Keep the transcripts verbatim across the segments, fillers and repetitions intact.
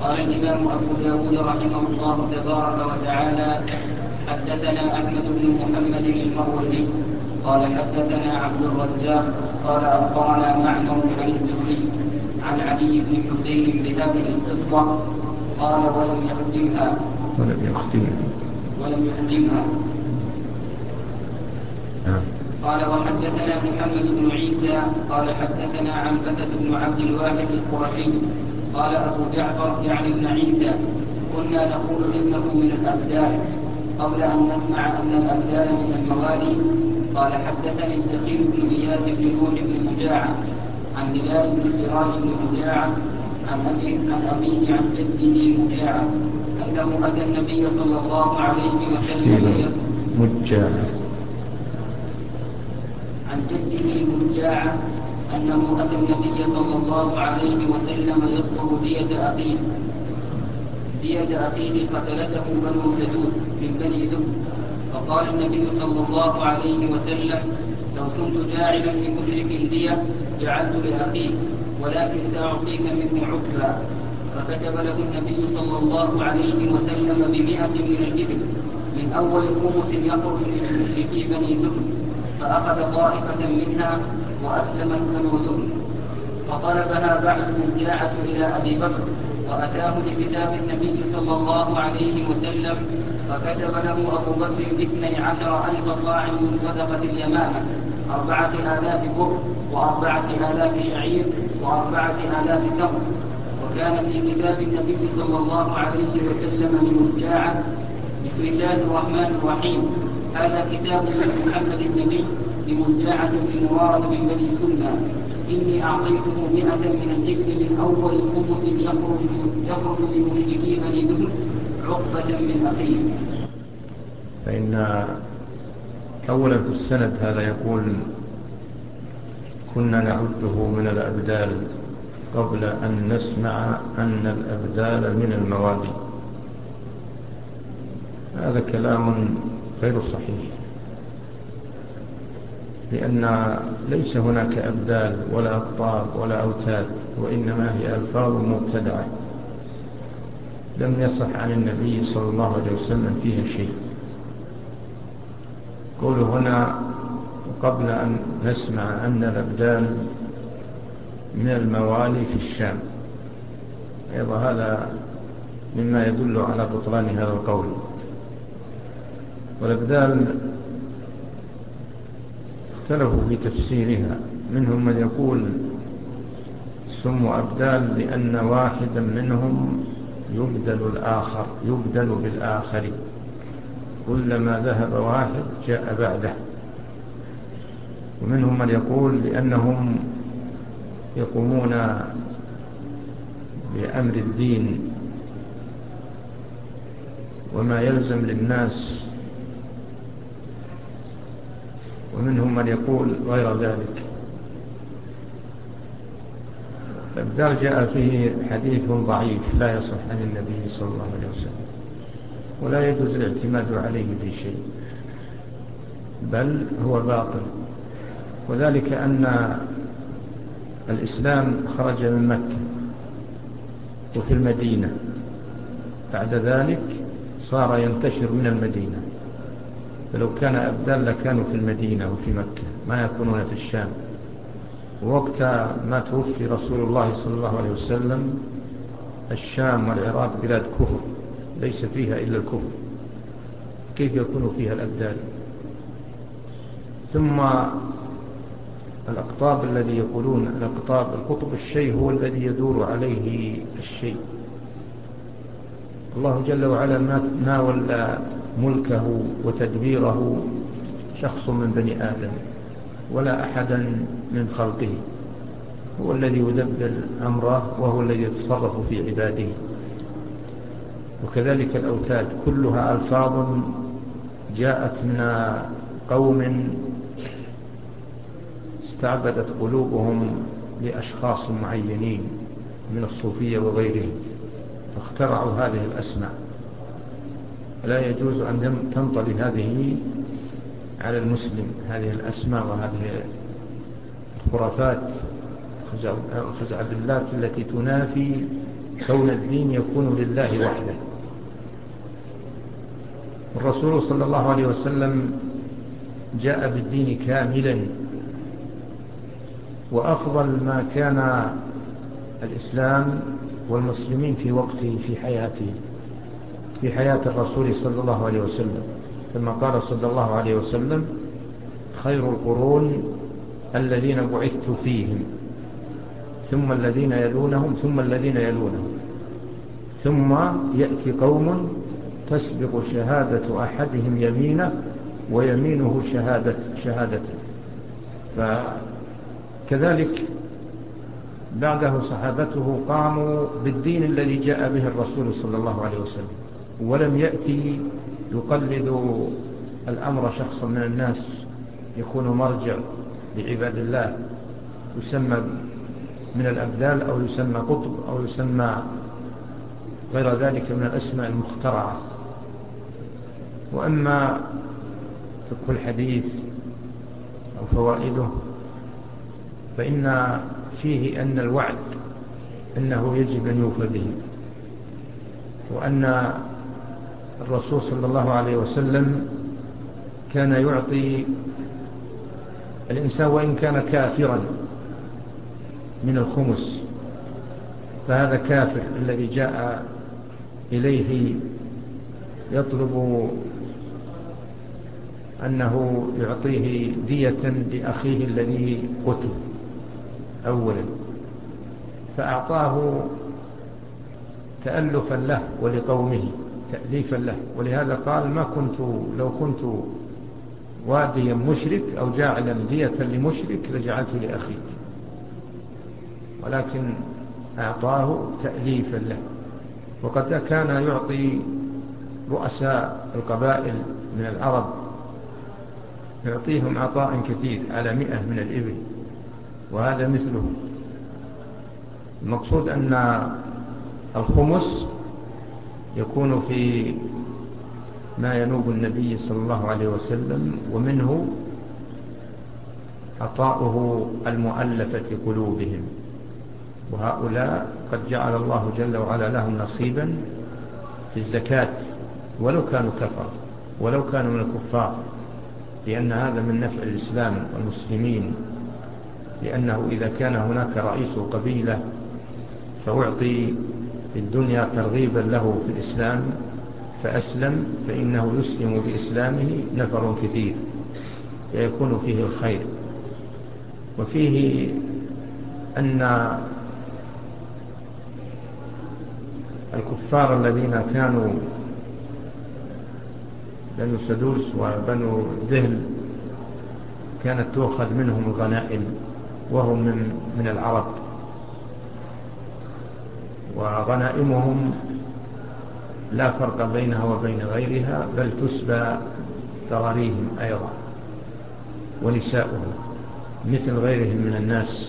قال الإمام أبو داود رحمه الله تبارك وتعالى: حدثنا أحمد بن محمد المروزي قال حدثنا عبد الرزاق قال أخبرنا معمر عن الزهري عن علي بن حسين بهذه القصة قال ولم يختمها ولم يختمها ولم يختمها نعم. قال وحدثنا محمد بن عيسى قال حدثنا عنبسة بن عبد الواحد القرشي قال أبو جعفر يعني ابن عيسى: كنا نقول إنه من الأبدال قبل أن نسمع أن الأبدال من الموالي. قال حدثني الدخيل بن إياس بن نوح بن مجاعة عن هلال بن سراج بن مجاعة عن أبيه عن, أبيه عن جده مجاعة أنه أتى النبي صلى الله عليه وسلم مجاعة عن جده مجاعة أنه أتى النبي صلى الله عليه وسلم يطلب دية أخيه دية أخيه قتلته بنو سدوس من بني ذب. فقال النبي صلى الله عليه وسلم: لو كنت جاعلا لمشرك دية جعلت لأخيه ولكن سأعطيك منه عقبا. فكتب له النبي صلى الله عليه وسلم بمئة من الإبل من أول خمس يخرج للمشركي بني ذب، فأخذ طائفة منها وأسلمت بنو ذب. فطلبها بعد مجاعة إلى أبي بكر وأتاه بكتاب النبي صلى الله عليه وسلم، فكتب له أبو بكر باثني عشر ألف صاع من صدقة اليمامة، أربعة آلاف بر وأربعة آلاف شعير وأربعة آلاف تمر. وكان في كتاب النبي صلى الله عليه وسلم من مجاعة: بسم الله الرحمن الرحيم، هذا كتاب من محمد النبي لمجاعة بن مرارة بن بني سلمى، إني أعطيته مئة من الإبل من أول خمس يخرج يخرج لمشركي بني ذهب عقبة من أخيه. فإن أولا في السند هذا يقول: كنا نعده من الأبدال قبل أن نسمع أن الأبدال من الموالي. هذا كلام غير صحيح، لأن ليس هناك أبدال ولا أقطاب ولا أوتاد، وإنما هي ألفاظ مبتدعة لم يصح عن النبي صلى الله عليه وسلم فيها شيء. قول هنا قبل أن نسمع أن الأبدال من الموالي في الشام، أيضا هذا مما يدل على بطلان هذا القول. والأبدال اختلفوا في تفسيرها، منهم من يقول سموا أبدال لأن واحدا منهم يبدل الآخر يبدل بالآخر، كلما ذهب واحد جاء بعده. ومنهم من يقول لأنهم يقومون بأمر الدين وما يلزم للناس. ومنهم من يقول غير ذلك. الأبدال جاء فيه حديث ضعيف لا يصح عن النبي صلى الله عليه وسلم، ولا يجوز الاعتماد عليه في شيء، بل هو باطل. وذلك أن الإسلام خرج من مكة وفي المدينة، بعد ذلك صار ينتشر من المدينة. فلو كان أبدال لكانوا في المدينة وفي مكة، ما يكونون في الشام. ووقت ما توفي رسول الله صلى الله عليه وسلم الشام والعراق بلاد كفر ليس فيها إلا الكفر، كيف يكون فيها الأبدال؟ ثم الأقطاب الذي يقولون الأقطاب القطب الشيء هو الذي يدور عليه الشيء. الله جل وعلا ما ولى ملكه وتدبيره شخص من بني آدم ولا أحدا من خلقه، هو الذي يدبر أمره وهو الذي يتصرف في عباده. وكذلك الأوتاد كلها ألفاظ جاءت من قوم استعبدت قلوبهم لأشخاص معينين من الصوفية وغيرهم، فاخترعوا هذه الأسماء. لا يجوز أن تنطلي هذه على المسلم، هذه الأسماء وهذه الخرافات الخزعبلات التي تنافي كون الدين يكون لله وحده. الرسول صلى الله عليه وسلم جاء بالدين كاملا، وأفضل ما كان الإسلام والمسلمين في وقته في حياته في حياة الرسول صلى الله عليه وسلم، كما قال صلى الله عليه وسلم: خير القرون الذين بعثت فيهم، ثم الذين يلونهم، ثم الذين يلونهم، ثم يأتي قوم تسبق شهادة أحدهم يمينه ويمينه شهادة شهادته. فكذلك بعده صحابته قاموا بالدين الذي جاء به الرسول صلى الله عليه وسلم، ولم يأتي يقلد الأمر شخصا من الناس يكون مرجع لعباد الله، يسمى من الأبدال أو يسمى قطب أو يسمى غير ذلك من الأسماء المخترعة. وأما فقه الحديث أو فوائده فإن فيه أن الوعد أنه يجب أن يوفى به، وأن الرسول صلى الله عليه وسلم كان يعطي الإنسان وإن كان كافرا من الخمس، فهذا كافر الذي جاء إليه يطلب أنه يعطيه دية لأخيه الذي قتل أولا، فأعطاه تألفا له ولقومه، تأليفا له. ولهذا قال: ما كنت لو كنت واديا مشرك أو جاعلا دية لمشرك لجعلت لأخيك، ولكن أعطاه تأليفا له. وقد كان يعطي رؤساء القبائل من العرب، يعطيهم عطاء كثير على مئة من الإبل، وهذا مثله. المقصود أن الخمس يكون في ما ينوب النبي صلى الله عليه وسلم، ومنه عطاؤه المؤلفة قلوبهم، وهؤلاء قد جعل الله جل وعلا لهم نصيبا في الزكاة ولو كانوا كفر ولو كانوا من الكفار، لأن هذا من نفع الإسلام والمسلمين، لأنه إذا كان هناك رئيس قبيلة فأعطي في الدنيا ترغيبا له في الإسلام فأسلم، فإنه يسلم بإسلامه نفر كثير فيكون فيه الخير. وفيه أن الكفار الذين كانوا بنو سدوس وبنو ذهل كانت تؤخذ منهم الغنائم وهم من, من العرب، وغنائمهم لا فرق بينها وبين غيرها، بل تسبى ضراريهم أيضا ونساؤهم مثل غيرهم من الناس.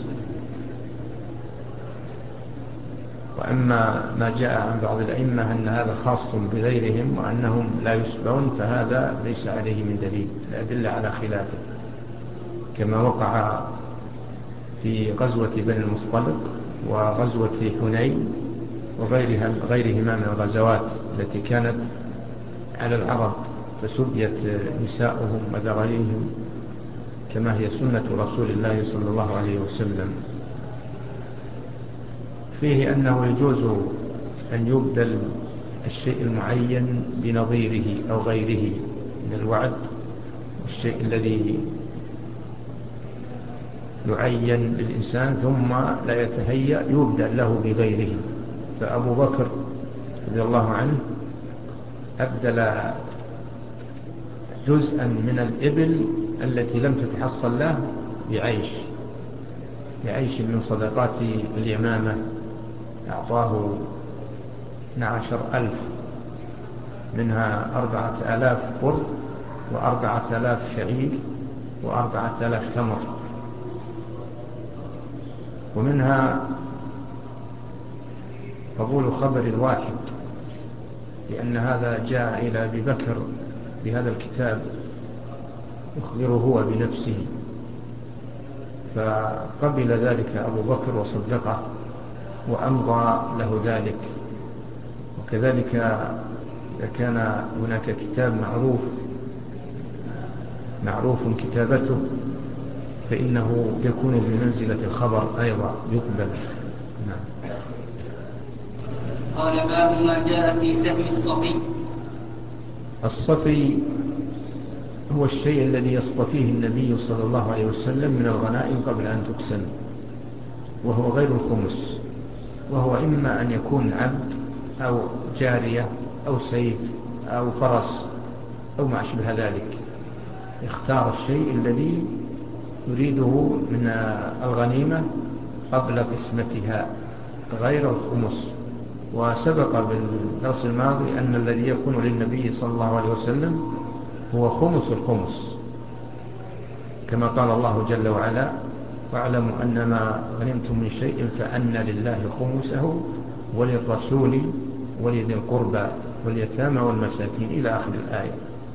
وأما ما جاء عن بعض الأئمة أن هذا خاص بغيرهم وأنهم لا يسبون، فهذا ليس عليه من دليل، الأدلة على خلافه، كما وقع في غزوة بني المصطلق وغزوة حنين وغيرها غيرهما من الغزوات التي كانت على العرب، فسبيت نساؤهم وذراريهم كما هي سنة رسول الله صلى الله عليه وسلم. فيه أنه يجوز أن يبدل الشيء المعين بنظيره أو غيره من الوعد، الشيء الذي يعين للإنسان ثم لا يتهيأ يبدل له بغيره. فأبو بكر رضي الله عنه أبدل جزءا من الإبل التي لم تتحصل له بعيش بعيش من صدقات اليمامة، أعطاه اثنا عشر ألف، منها أربعة آلاف بر وأربعة آلاف شعير وأربعة آلاف تمر، ومنها قبول خبر الواحد، لأن هذا جاء إلى أبي بكر بهذا الكتاب يخبره هو بنفسه، فقبل ذلك أبو بكر وصدقه وأمضى له ذلك. وكذلك إذا كان هناك كتاب معروف معروف كتابته فإنه يكون بمنزلة الخبر أيضا يقبل. نعم. قال باب ما جاء في سهم الصفي. الصفي هو الشيء الذي يصطفيه النبي صلى الله عليه وسلم من الغنائم قبل أن تقسم، وهو غير الخمس، وهو إما أن يكون عبد أو جارية أو سيف أو فرس أو ما أشبه ذلك. اختار الشيء الذي يريده من الغنيمة قبل قسمتها غير الخمس. وسبق بالدرس الماضي أن الذي يكون للنبي صلى الله عليه وسلم هو خمس الخمس، كما قال الله جل وعلا: واعلموا أنما غنمتم من شيء فأن لله خمسه وللرسول ولذي القربى واليتامى والمساكين إلى آخر الآية.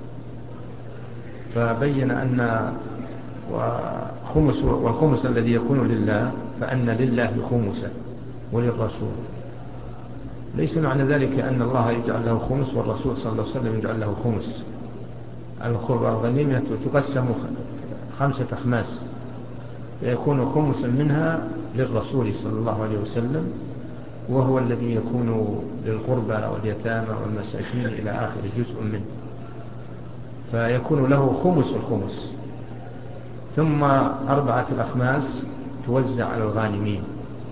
فبين أن وخمس والخمس الذي يكون لله فأن لله خمسه وللرسول. ليس معنى ذلك أن الله يجعل له خمس والرسول صلى الله عليه وسلم يجعل له خمس. الغنيمة تقسم خمسة أخماس، فيكون خمسا منها للرسول صلى الله عليه وسلم، وهو الذي يكون للقربى واليتامى والمساكين إلى آخر جزء منه، فيكون له خمس الخمس. ثم أربعة الأخماس توزع على الغانمين،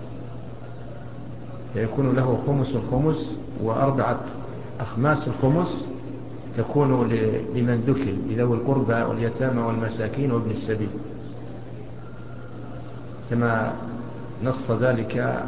فيكون له خمس الخمس، وأربعة أخماس الخمس تكون لمن ذكر لذوي القربى واليتامى والمساكين وابن السبيل، كما نص ذلك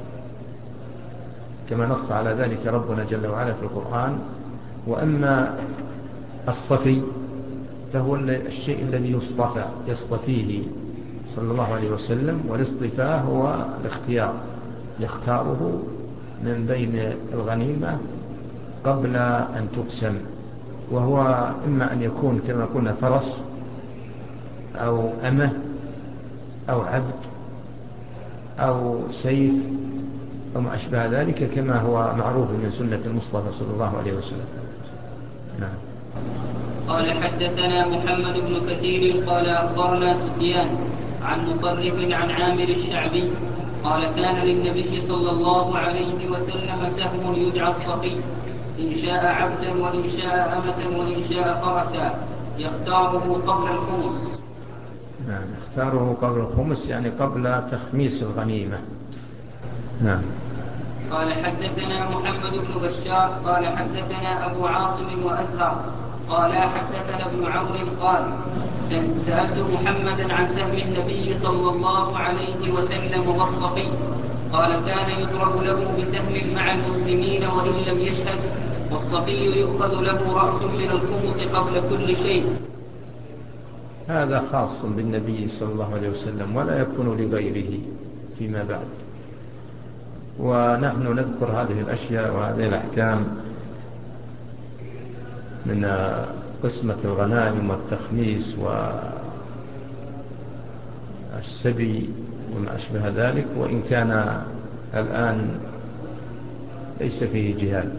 كما نص على ذلك ربنا جل وعلا في القرآن. وأما الصفي فهو الشيء الذي يصطفى يصطفيه صلى الله عليه وسلم، والاصطفاء هو الاختيار، يختاره من بين الغنيمة قبل أن تقسم، وهو إما أن يكون كما قلنا فرس أو أمه أو عبد أو سيف أو ما أشبه ذلك، كما هو معروف من سنة المصطفى صلى الله عليه وسلم. نعم. قال حدثنا محمد بن كثير قال أخبرنا سفيان عن مطرف عن عامر الشعبي قال كان للنبي صلى الله عليه وسلم سهم يدعى الصفي، إن شاء عبدا وإن شاء أمة وإن شاء فرسا، يختاره قبل الخمس. نعم، اختاره قبل الخمس يعني قبل تخميس الغنيمة. نعم. قال حدثنا محمد بن بشار قال حدثنا أبو عاصم وأزهر قال حدثنا ابن عون قال سألت محمدا عن سهم النبي صلى الله عليه وسلم والصفي، قال كان يضرب له بسهم مع المسلمين وإن لم يشهد، والصفي يؤخذ له رأس من الخمس قبل كل شيء. هذا خاص بالنبي صلى الله عليه وسلم ولا يكون لغيره فيما بعد. ونحن نذكر هذه الأشياء وهذه الأحكام من قسمة الغنائم والتخميس والسبي وما أشبه ذلك، وإن كان الآن ليس فيه جهاد،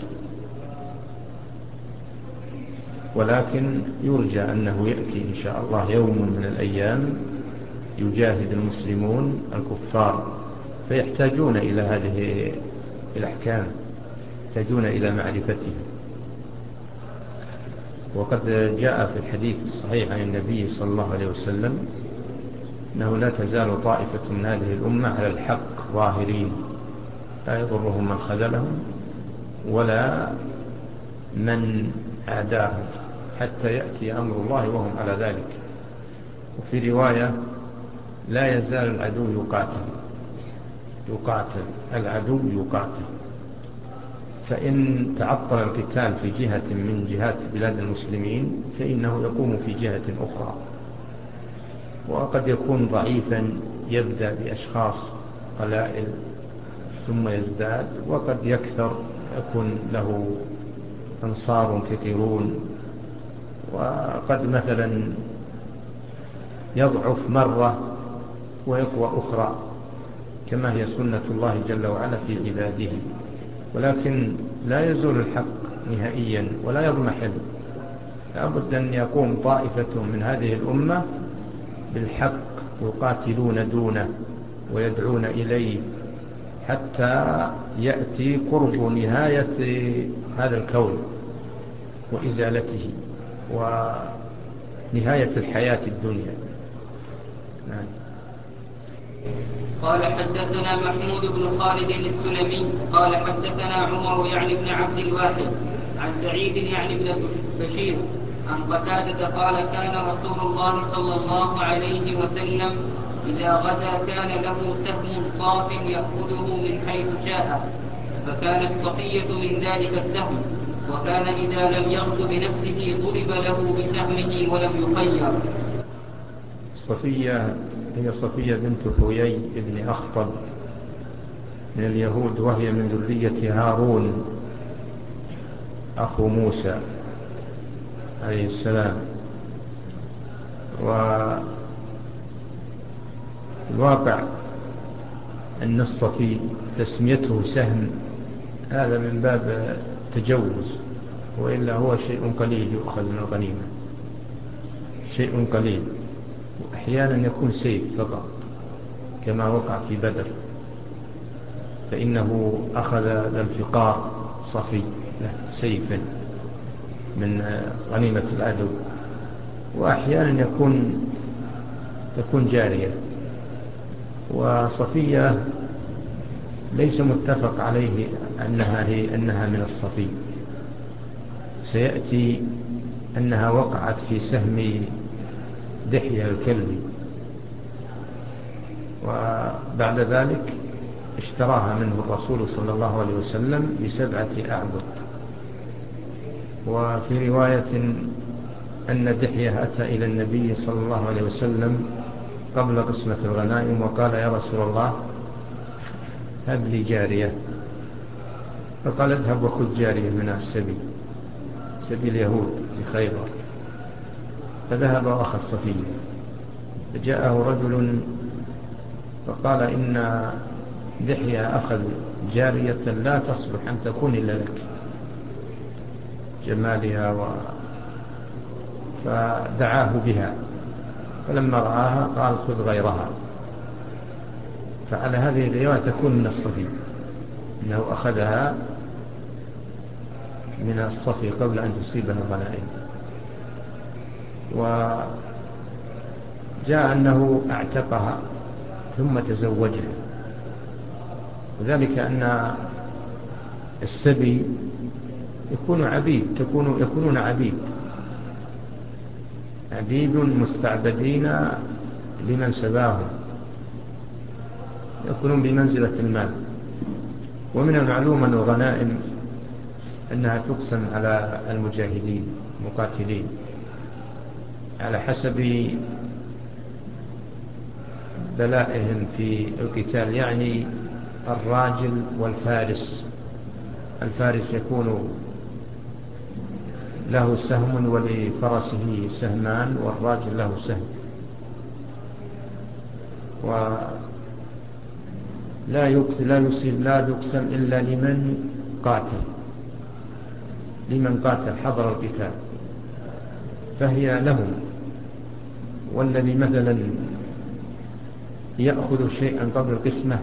ولكن يرجى أنه يأتي إن شاء الله يوم من الأيام يجاهد المسلمون الكفار، فيحتاجون إلى هذه الأحكام، يحتاجون إلى معرفتها. وقد جاء في الحديث الصحيح عن النبي صلى الله عليه وسلم أنه لا تزال طائفة من هذه الأمة على الحق ظاهرين، لا يضرهم من خذلهم ولا من أعداهم حتى يأتي أمر الله وهم على ذلك. وفي رواية لا يزال العدو يقاتل يقاتل العدو يقاتل، فإن تعطل القتال في جهة من جهات بلاد المسلمين فإنه يقوم في جهة أخرى، وقد يكون ضعيفا يبدأ بأشخاص قلائل ثم يزداد، وقد يكثر يكون له أنصار كثيرون، وقد مثلا يضعف مرة ويقوى أخرى، كما هي سنة الله جل وعلا في عباده. ولكن لا يزول الحق نهائيا ولا يضمحل، لابد أن يقوم طائفة من هذه الأمة بالحق يقاتلون دونه ويدعون إليه حتى يأتي قرب نهاية هذا الكون وإزالته ونهاية الحياة الدنيا. نعم. قال حدثنا محمود بن خالد السلمي قال حدثنا عمر يعني بن عبد الواحد عن سعيد يعني بن بشير عن قتادة قال كان رسول الله صلى الله عليه وسلم إذا غزا كان له سهم صاف يأخذه من حيث شاء، فكانت صفية من ذلك السهم، وكان إذا لم يغز بنفسه ضرب له بسهمه ولم يخير. صفية هي صفية بنت حيي بن أخطب من اليهود، وهي من ذرية هارون أخو موسى عليه السلام. والواقع أن الصفي تسميته سهم هذا من باب تجوز، وإلا هو شيء قليل يؤخذ من الغنيمة، شيء قليل، وأحيانا يكون سيف فقط كما وقع في بدر، فإنه أخذ الفقار صفي سيفا من غنيمة العدو. وأحيانا يكون تكون جارية. وصفية ليس متفق عليه أنها, هي أنها من الصفي، سيأتي أنها وقعت في سهم دحية الكلبي، وبعد ذلك اشتراها منه الرسول صلى الله عليه وسلم بسبعة أعبد. وفي رواية أن دحية أتى إلى النبي صلى الله عليه وسلم قبل قسمة الغنائم وقال يا رسول الله هب لي جارية، فقال اذهب وخذ جارية من السبي، سبي اليهود في خيبر. فذهب وأخذ صفية، فجاءه رجل فقال إن دحية أخذ جارية لا تصلح أن تكون إلا لك، جمالها و... فدعاه بها، فلما رآها قال خذ غيرها. فعلى هذه الرواية تكون من الصفي، إنه أخذها من الصفي قبل أن تصيبها الغنائم. وجاء أنه اعتقها ثم تزوجها، وذلك أن السبي يكون عبيد، تكون يكونون عبيد عبيد مستعبدين لمن سباهم، يكونون بمنزلة المال. ومن المعلوم أن الغنائم أنها تقسم على المجاهدين المقاتلين على حسب بلائهم في القتال، يعني الراجل والفارس. الفارس يكون له سهم ولفرسه سهمان، والراجل له سهم. ولا يقتل لا يصيب لا يقسم إلا لمن قاتل، لمن قاتل حضر القتال فهي لهم. والذي مثلا يأخذ شيئا قبل القسمة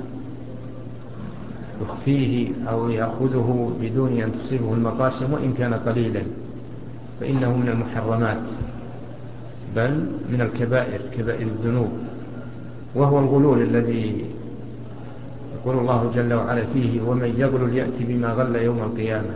يخفيه أو يأخذه بدون أن تصيبه المقاسم وإن كان قليلا فإنه من المحرمات، بل من الكبائر، كبائر الذنوب، وهو الغلول الذي يقول الله جل وعلا فيه ومن يغلل يأتي بما غل يوم القيامة.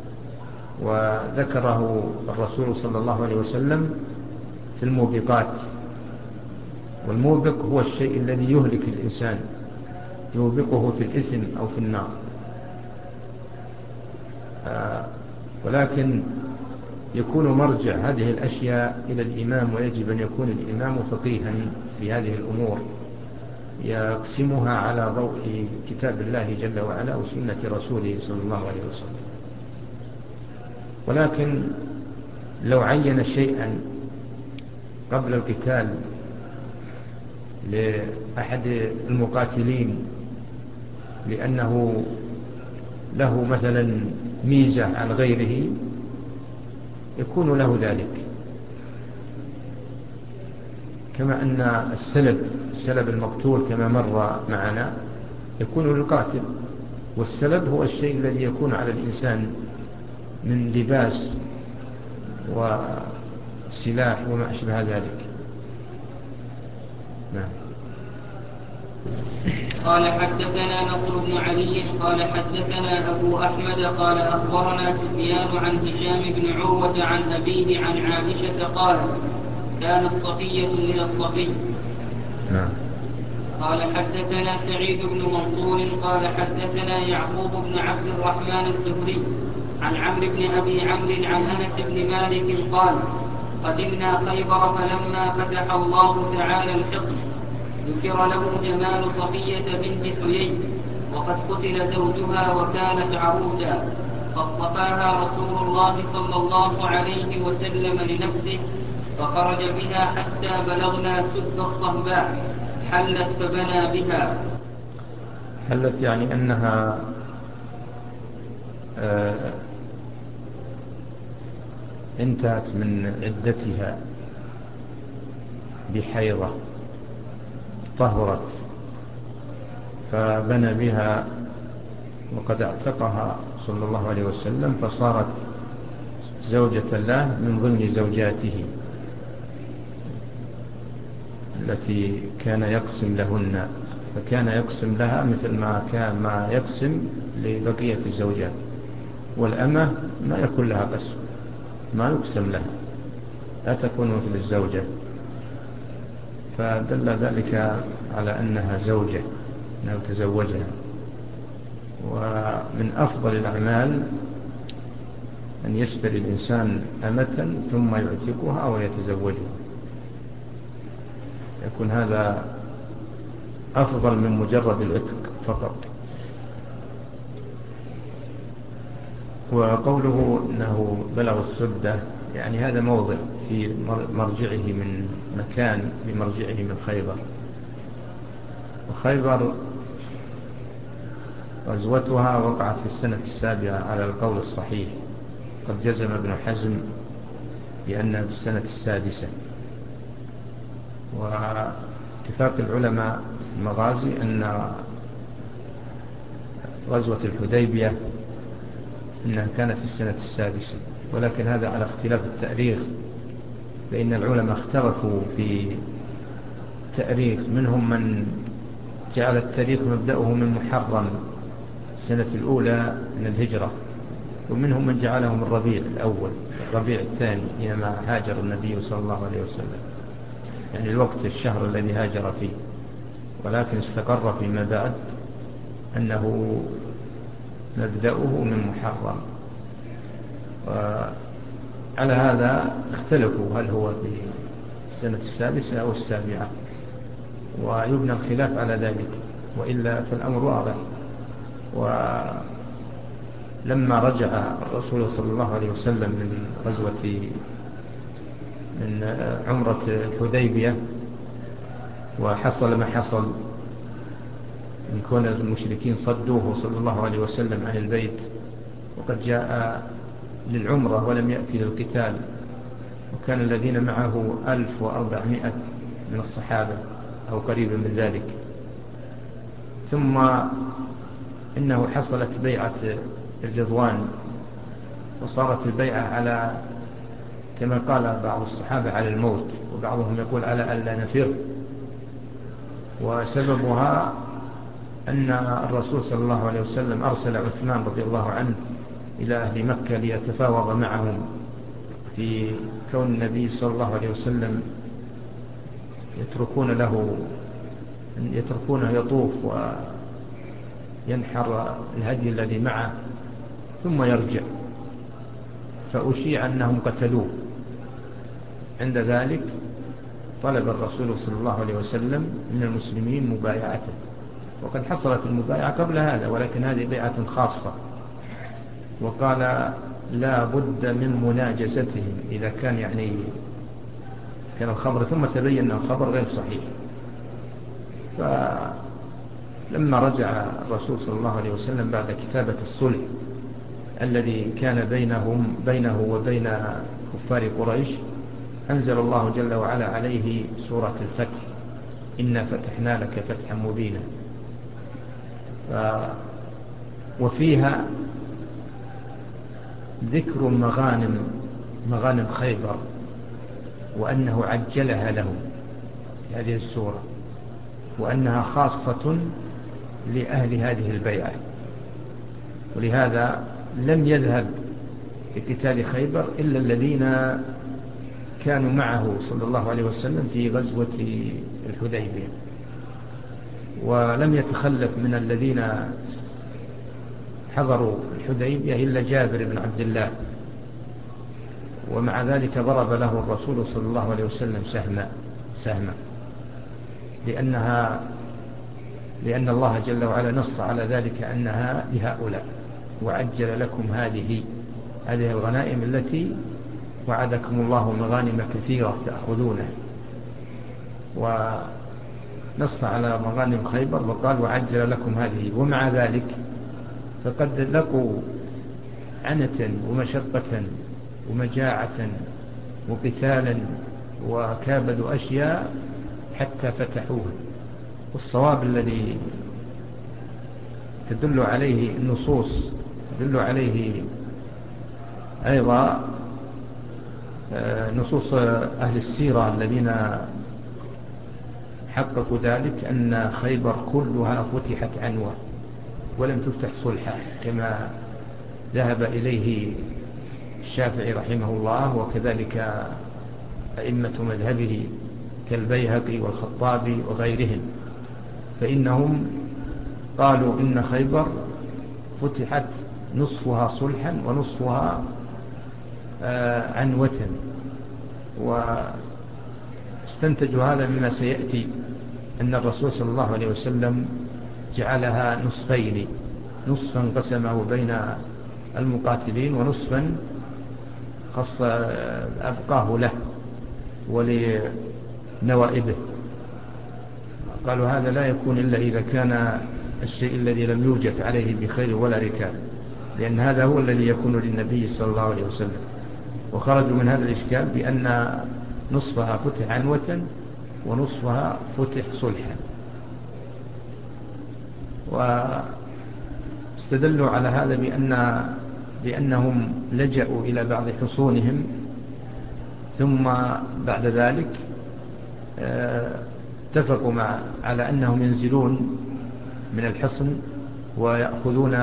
وذكره الرسول صلى الله عليه وسلم في الموبقات، والموبق هو الشيء الذي يهلك الإنسان، يوبقه في الإثم أو في النار. آه ولكن يكون مرجع هذه الأشياء إلى الإمام، ويجب أن يكون الإمام فقيها في هذه الأمور يقسمها على ضوء كتاب الله جل وعلا وسنة رسوله صلى الله عليه وسلم. ولكن لو عين شيئا قبل القتال لأحد المقاتلين لأنه له مثلا ميزة عن غيره يكون له ذلك. كما أن السلب السلب المقتول كما مر معنا يكون للقاتل، والسلب هو الشيء الذي يكون على الإنسان من لباس وسلاح وما أشبه ذلك. نعم. قال حدثنا نصر بن علي قال حدثنا أبو أحمد قال أخبرنا سفيان عن هشام بن عروة عن أبيه عن عائشة قالت كانت صفية من الصفي. نعم. قال حدثنا سعيد بن منصور قال حدثنا يعقوب بن عبد الرحمن الزهري عن عمرو بن أبي عمرو عن أنس بن مالك قال قدمنا خيبر فلما فتح الله تعالى الحصن ذكر له جمال صفية بنت حيي وقد قتل زوجها وكانت عروسا فاصطفاها رسول الله صلى الله عليه وسلم لنفسه فخرج بها حتى بلغنا سد الصهباء حلت فبنى بها. حلت يعني أنها آه انتهت من عدتها بحيضة طهرت فبنى بها وقد اعتقها صلى الله عليه وسلم فصارت زوجة له من ضمن زوجاته التي كان يقسم لهن، فكان يقسم لها مثل ما كان ما يقسم لبقية الزوجات، والأمة ما يكون لها قسم، ما يقسم لها، لا تكون مثل الزوجة، فدل ذلك على أنها زوجة أنه تزوجها. ومن أفضل الأعمال أن يشتري الإنسان أمة ثم يعتقها ويتزوجها، يكون هذا أفضل من مجرد العتق فقط. وقوله أنه بلغ السدة يعني هذا موضع في مرجعه من مكان بمرجعه من خيبر، وخيبر غزوتها وقعت في السنة السابعة على القول الصحيح، قد جزم ابن حزم بأنها في السنة السادسة. واتفاق العلماء المغازي أن غزوة الحديبية إنها كانت في السنة السادسة، ولكن هذا على اختلاف التاريخ، فإن العلماء اختلفوا في التاريخ، منهم من جعل التاريخ مبدأه من محرم السنة الأولى من الهجرة، ومنهم من جعله من ربيع الأول الربيع الثاني حينما هاجر النبي صلى الله عليه وسلم، يعني الوقت الشهر الذي هاجر فيه، ولكن استقر فيما بعد أنه مبدأه من محرم. وعلى هذا اختلفوا هل هو في السنة السادسة أو السابعة، ويبنى الخلاف على ذلك، وإلا فالأمر واضح. ولما رجع الرسول صلى الله عليه وسلم من غزوة من عمرة الحديبية وحصل ما حصل من كون المشركين صدوه صلى الله عليه وسلم عن البيت، وقد جاء للعمرة ولم يأتي للقتال، وكان الذين معه ألف وأربعمائة من الصحابة أو قريبا من ذلك. ثم إنه حصلت بيعة الرضوان، وصارت البيعة على كما قال بعض الصحابة على الموت، وبعضهم يقول على ألا نفر. وسببها أن الرسول صلى الله عليه وسلم أرسل عثمان رضي الله عنه إلى أهل مكة ليتفاوض معهم في كون النبي صلى الله عليه وسلم يتركون له يتركونه يطوف وينحر الهدي الذي معه ثم يرجع، فأشيع أنهم قتلوه. عند ذلك طلب الرسول صلى الله عليه وسلم من المسلمين مبايعته، وقد حصلت المبايعة قبل هذا، ولكن هذه بيعة خاصة، وقال لا بد من مناجزتهم إذا كان يعني كان الخبر ثم تبين أن الخبر غير صحيح، فلما رجع الرسول صلى الله عليه وسلم بعد كتابة الصلح الذي كان بينهم بينه وبين كفار قريش، أنزل الله جل وعلا عليه سورة الفتح: إنا فتحنا لك فتحا مبينا. ف وفيها ذكر مغانم مغانم خيبر، وأنه عجلها لهم في هذه السورة، وأنها خاصة لأهل هذه البيعة. ولهذا لم يذهب لقتال خيبر إلا الذين كانوا معه صلى الله عليه وسلم في غزوة الحديبية، ولم يتخلف من الذين حضروا الحديبية إلا جابر بن عبد الله، ومع ذلك ضرب له الرسول صلى الله عليه وسلم سهما سهما لأنها لأن الله جل وعلا نص على ذلك أنها لهؤلاء، وعجل لكم هذه هذه الغنائم التي وعدكم الله مغانم كثيرة تأخذونها، ونص على مغانم خيبر وقال وعجل لكم هذه. ومع ذلك فقد لقوا عنة ومشقة ومجاعة وقتالا وكابدوا أشياء حتى فتحوها. والصواب الذي تدل عليه النصوص تدل عليه أيضا نصوص أهل السيرة الذين حققوا ذلك، أن خيبر كلها فتحت عنوة ولم تفتح صلحا، كما ذهب إليه الشافعي رحمه الله، وكذلك أئمة مذهبه كالبيهقي والخطابي وغيرهم، فإنهم قالوا إن خيبر فتحت نصفها صلحا ونصفها عنوة، واستنتجوا هذا مما سيأتي، أن الرسول صلى الله عليه وسلم جعلها نصفين، نصفا قسمه بين المقاتلين ونصفا خص أبقاه له ولنوائبه. قالوا هذا لا يكون إلا إذا كان الشيء الذي لم يوجد عليه بخير ولا ركاب، لأن هذا هو الذي يكون للنبي صلى الله عليه وسلم. وخرجوا من هذا الإشكال بأن نصفها فتح عنوة ونصفها فتح صلحا، واستدلوا على هذا بأن بأنهم لجأوا إلى بعض حصونهم، ثم بعد ذلك اتفقوا مع على أنهم ينزلون من الحصن ويأخذون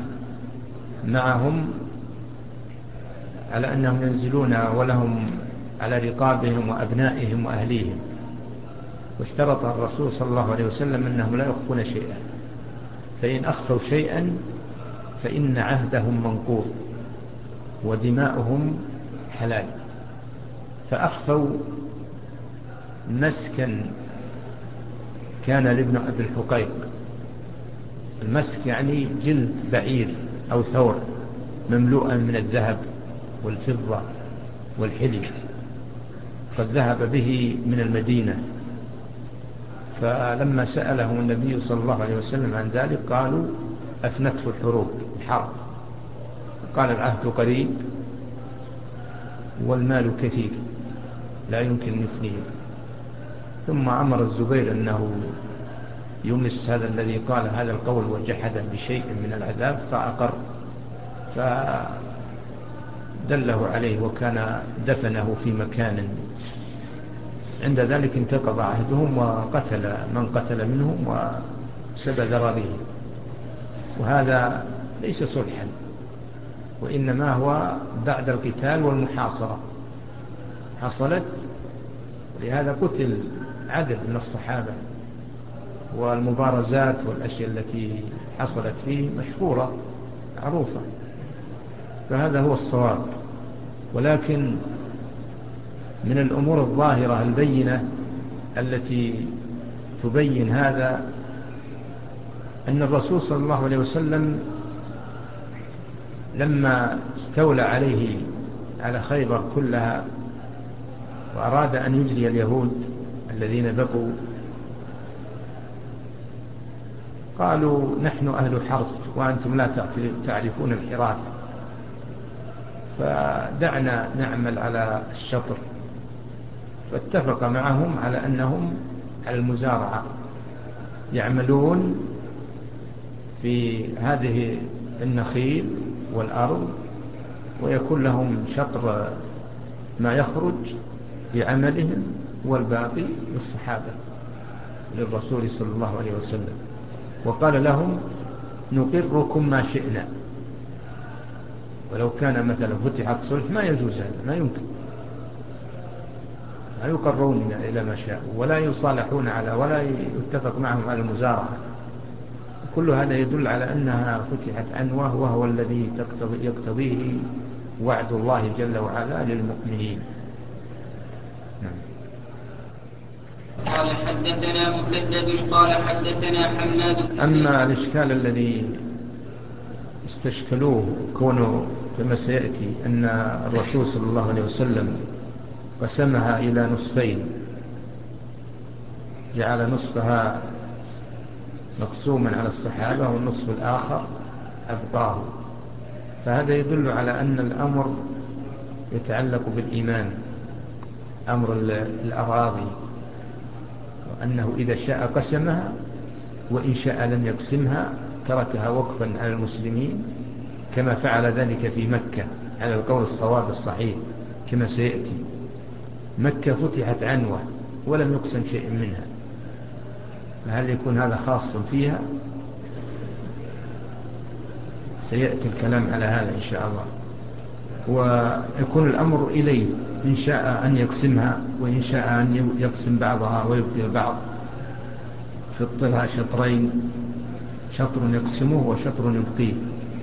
معهم، على أنهم ينزلون ولهم على رقابهم وأبنائهم وأهليهم. واشترط الرسول صلى الله عليه وسلم أنهم لا يخفون شيئا، فإن أخفوا شيئا فإن عهدهم منقوض ودماؤهم حلال. فأخفوا مسكا كان لابن أبي الحقيق. المسك يعني جلد بعير أو ثور مملوءا من الذهب والفضة والحلي، قد ذهب به من المدينة. فلما سألهم النبي صلى الله عليه وسلم عن ذلك قالوا أفنته الحروب الحرب. قال العهد قريب والمال كثير لا يمكن يفنيه. ثم أمر الزبير أنه يمس هذا الذي قال هذا القول وجحد بشيء من العذاب، فأقر، فدله عليه وكان دفنه في مكان. عند ذلك انتقض عهدهم وقتل من قتل منهم وسبى ذراريهم. وهذا ليس صلحا، وإنما هو بعد القتال والمحاصرة حصلت، ولهذا قتل عدد من الصحابة، والمبارزات والأشياء التي حصلت فيه مشهورة معروفة. فهذا هو الصواب. ولكن من الأمور الظاهرة البينة التي تبين هذا أن الرسول صلى الله عليه وسلم لما استولى عليه على خيبر كلها وأراد أن يجري اليهود الذين بقوا قالوا نحن أهل حرث وأنتم لا تعرفون الحراثة، فدعنا نعمل على الشطر. فاتفق معهم على أنهم على المزارعة، يعملون في هذه النخيل والأرض، ويكون لهم شطر ما يخرج بعملهم، والباقي للصحابة للرسول صلى الله عليه وسلم. وقال لهم نقركم ما شئنا، ولو كان مثلا فتحت صلح ما يجوز هذا، ما يمكن، لا يقرون إلى ما شاءوا ولا يصالحون على ولا يتفق معهم على المزارعة. كل هذا يدل على أنها فتحت عنوة، وهو الذي يقتضيه وعد الله جل وعلا للمؤمنين. قال حدثنا مسدد قال حدثنا حماد. أما الإشكال الذي استشكلوه كونه كما سيأتي أن الرسول صلى الله عليه وسلم قسمها إلى نصفين، جعل نصفها مقسوما على الصحابة والنصف الآخر أبقاه، فهذا يدل على أن الأمر يتعلق بالإيمان، أمر الأراضي، وأنه إذا شاء قسمها، وإن شاء لم يقسمها تركها وقفا على المسلمين، كما فعل ذلك في مكة على القول الصواب الصحيح كما سيأتي. مكة فتحت عنوة ولم يقسم شيء منها، فهل يكون هذا خاص فيها؟ سيأتي الكلام على هذا إن شاء الله. ويكون الأمر إليه، إن شاء أن يقسمها، وإن شاء أن يقسم بعضها ويبقي البعض في الطلها شطرين، شطر يقسمه وشطر يبقيه،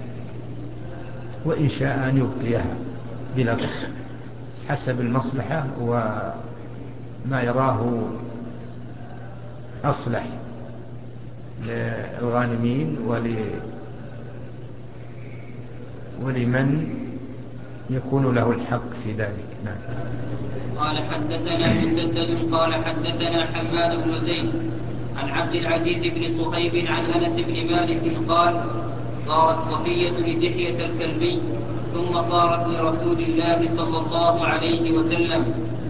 وإن شاء أن يبقيها بلا قسم حسب المصلحة وما يراه أصلح للغانمين ولمن يكون له الحق في ذلك. نعم. قال حدثنا مسدد قال حدثنا حماد بن زيد عن عبد العزيز بن صهيب عن أنس بن مالك قال صارت صفية لدحية الكلبي ثم صارت لرسول الله صلى الله عليه وسلم.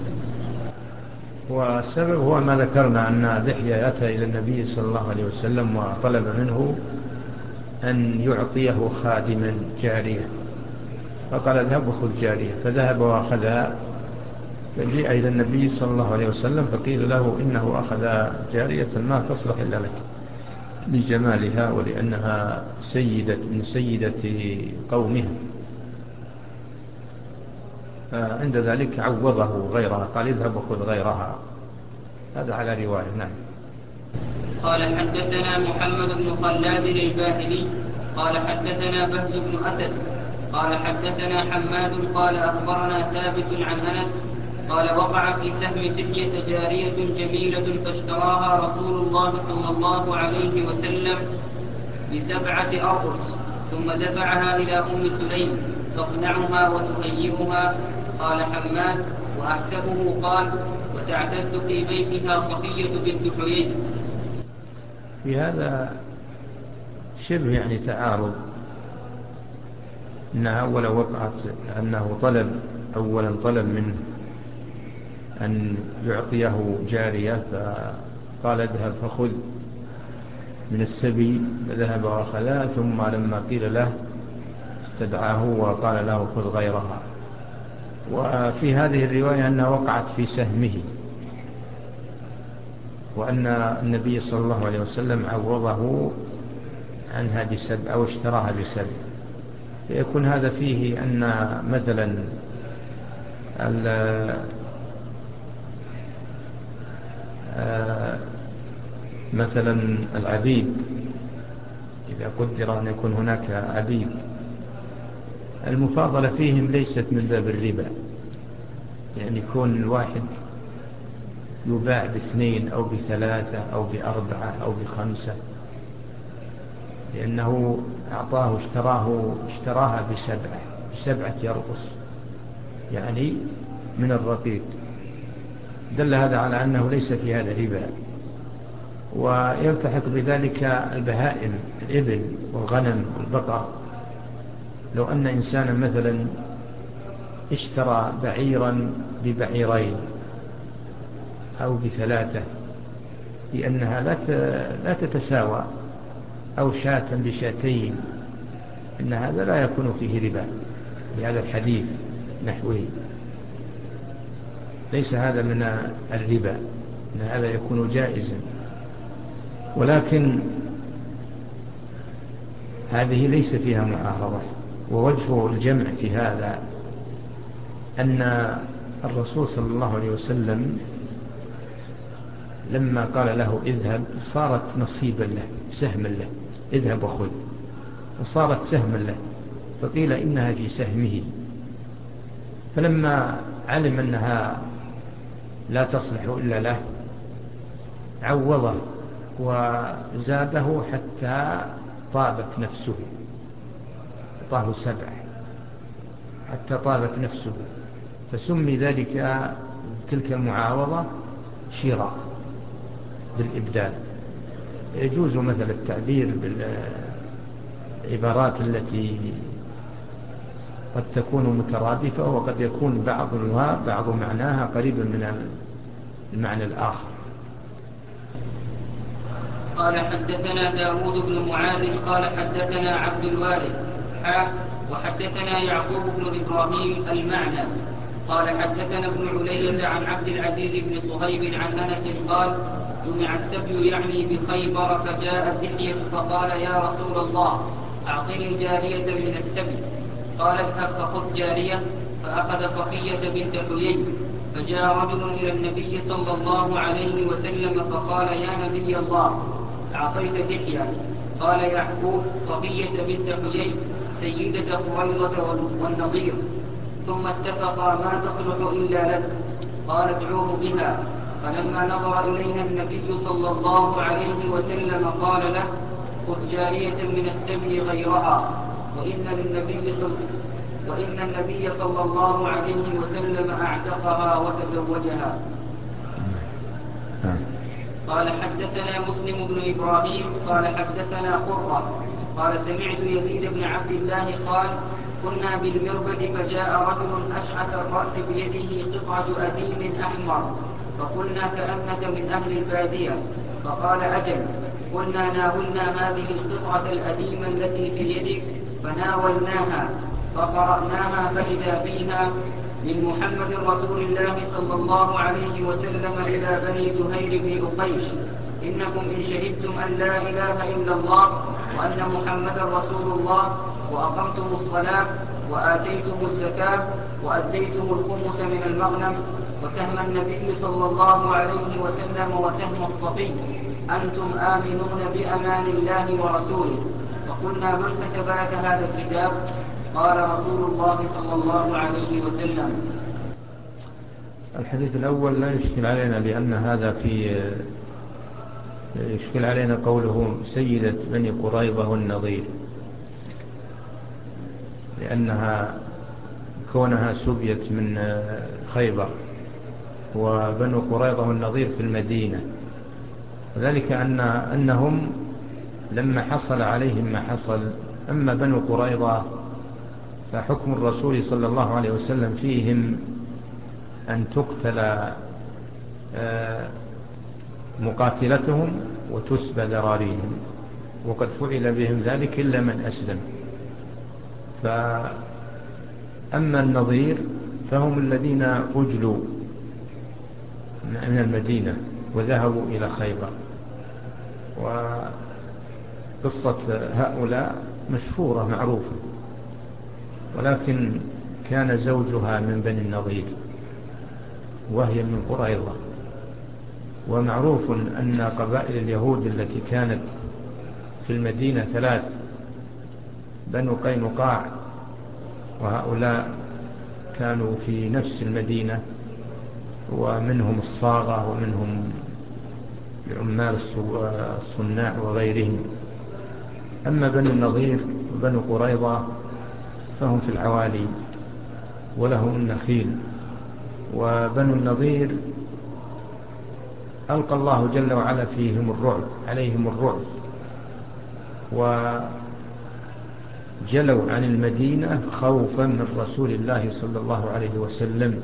والسبب هو ما ذكرنا أن دحية أتى إلى النبي صلى الله عليه وسلم وطلب منه أن يعطيه خادما جارية، فقال اذهب وخذ جارية، فذهب وأخذها، فجاء إلى النبي صلى الله عليه وسلم فقيل له إنه أخذ جارية ما تصلح إلا لك لجمالها ولأنها سيدة من سيدة قومها، فعند ذلك عوضه غيرها، قال اذهب وخذ غيرها. هذا على رواية. نعم. قال حدثنا محمد بن خلاد الباهلي قال حدثنا بهز بن أسد قال حدثنا حماد قال أخبرنا ثابت عن أنس قال وقع في سهم دحية جارية جميلة فاشتراها رسول الله صلى الله عليه وسلم بسبعة أرقص، ثم دفعها إلى أم سليم تصنعها وتهيئها. قال حماد وأحسبه قال وتعتد في بيتها صفية بنت حيي. في هذا شبه يعني تعارض، إنها أولا وقعت أنه طلب أولا طلب منه أن يعطيه جارية، فقال اذهب فخذ من السبي، فذهب وأخذها، ثم لما قيل له استدعاه وقال له خذ غيرها. وفي هذه الرواية أنها وقعت في سهمه، وأن النبي صلى الله عليه وسلم عوضه عنها بسبع أو اشتراها بسبع، فيكون هذا فيه أن مثلا مثلا العبيد، إذا قدر أن يكون هناك عبيد، المفاضلة فيهم ليست من باب الربا، يعني يكون الواحد يباع باثنين أو بثلاثة أو بأربعة أو بخمسة، لأنه أعطاه اشتراه اشتراها بسبعة بسبعة يرقص يعني من الرقيق، دل هذا على أنه ليس في هذا ربا، ويلتحق بذلك البهائم، الإبل والغنم والبقر. لو أن إنسانا مثلا اشترى بعيرا ببعيرين أو بثلاثة لأنها لا تتساوى، أو شاة بشاتين، إن هذا لا يكون فيه ربا بهذا الحديث نحوه. ليس هذا من الربا، إن هذا يكون جائزا. ولكن هذه ليس فيها معارضة. ووجه الجمع في هذا أن الرسول صلى الله عليه وسلم لما قال له اذهب صارت نصيبا له، سهما له، اذهب وخذ، وصارت سهما له، فقيل إنها في سهمه. فلما علم أنها لا تصلح إلا له عوضه وزاده حتى طابت نفسه، طاه سبع حتى طابت نفسه، فسمي ذلك تلك المعاوضة شراء بالإبدال. يجوز مثل التعبير بالعبارات التي قد تكون مترادفة، وقد يكون بعضها بعض معناها قريبا من المعنى الآخر. قال حدثنا داود بن معاذ قال حدثنا عبد الوارث حا وحدثنا يعقوب بن إبراهيم المعنى قال حدثنا ابن علية عن عبد العزيز بن صهيب عن أنس قال جمع السبي يعني بخيبر، فجاء دحية فقال يا رسول الله أعطني جارية من السبي. قال اذهب فخذ جارية، فأخذ صفية بنت حيي. فجاء رجل إلى النبي صلى الله عليه وسلم فقال يا نبي الله أعطيت دحية. قال يعقوب صفية بنت حيي سيدة قريظة والنضير، ثم اتفقا ما تصلح إلا لك. قال ادعوه بها. فلما نظر إليها النبي صلى الله عليه وسلم قال له خذ جارية من السبي غيرها، وإن النبي صلى وإن النبي صلى الله عليه وسلم أعتقها وتزوجها. قال حدثنا مسلم بن إبراهيم قال حدثنا قرة قال سمعت يزيد بن عبد الله قال كنا بالمربد فجاء رجل أشعث الرأس بيده قطعة أديم أحمر، فقلنا كأنك من أهل البادية. فقال أجل. قلنا ناولنا هذه القطعة الأديمة التي في يدك، فناولناها فقرأناها فإذا فيها من محمد رسول الله صلى الله عليه وسلم إلى بني زهير بن أقيش إنكم إن شهدتم أن لا إله إلا الله وأن محمدا رسول الله وأقمتم الصلاة وآتيتم الزكاة وأديتم الخمس من المغنم وسهم النبي صلى الله عليه وسلم وسهم الصفي أنتم آمنون بأمان الله ورسوله. فقلنا من كتب لك هذا الكتاب؟ قال رسول الله صلى الله عليه وسلم. الحديث الأول لا يشكل علينا، لأن هذا في يشكل علينا قوله سيدة بني قريظة والنضير، لأنها كونها سبيت من خيبر، وبنو قريظة والنضير في المدينة، وذلك أن أنهم لما حصل عليهم ما حصل. أما بنو قريظة فحكم الرسول صلى الله عليه وسلم فيهم أن تقتل مقاتلتهم وتسبى ذراريهم، وقد فعل بهم ذلك إلا من أسلم. فأما النضير فهم الذين أجلوا من المدينة وذهبوا إلى خيبر. وقصة هؤلاء مشهورة معروفة، ولكن كان زوجها من بني النضير وهي من قريظة. ومعروف أن قبائل اليهود التي كانت في المدينة ثلاث: بنو قينقاع، وهؤلاء كانوا في نفس المدينة، ومنهم الصاغة، ومنهم عمال الصناع وغيرهم. أما بنو النضير وبنو قريظة فهم في العوالي ولهم النخيل. وبنو النضير ألقى الله جل وعلا فيهم الرعب عليهم الرعب، وجلوا عن المدينة خوفا من رسول الله صلى الله عليه وسلم.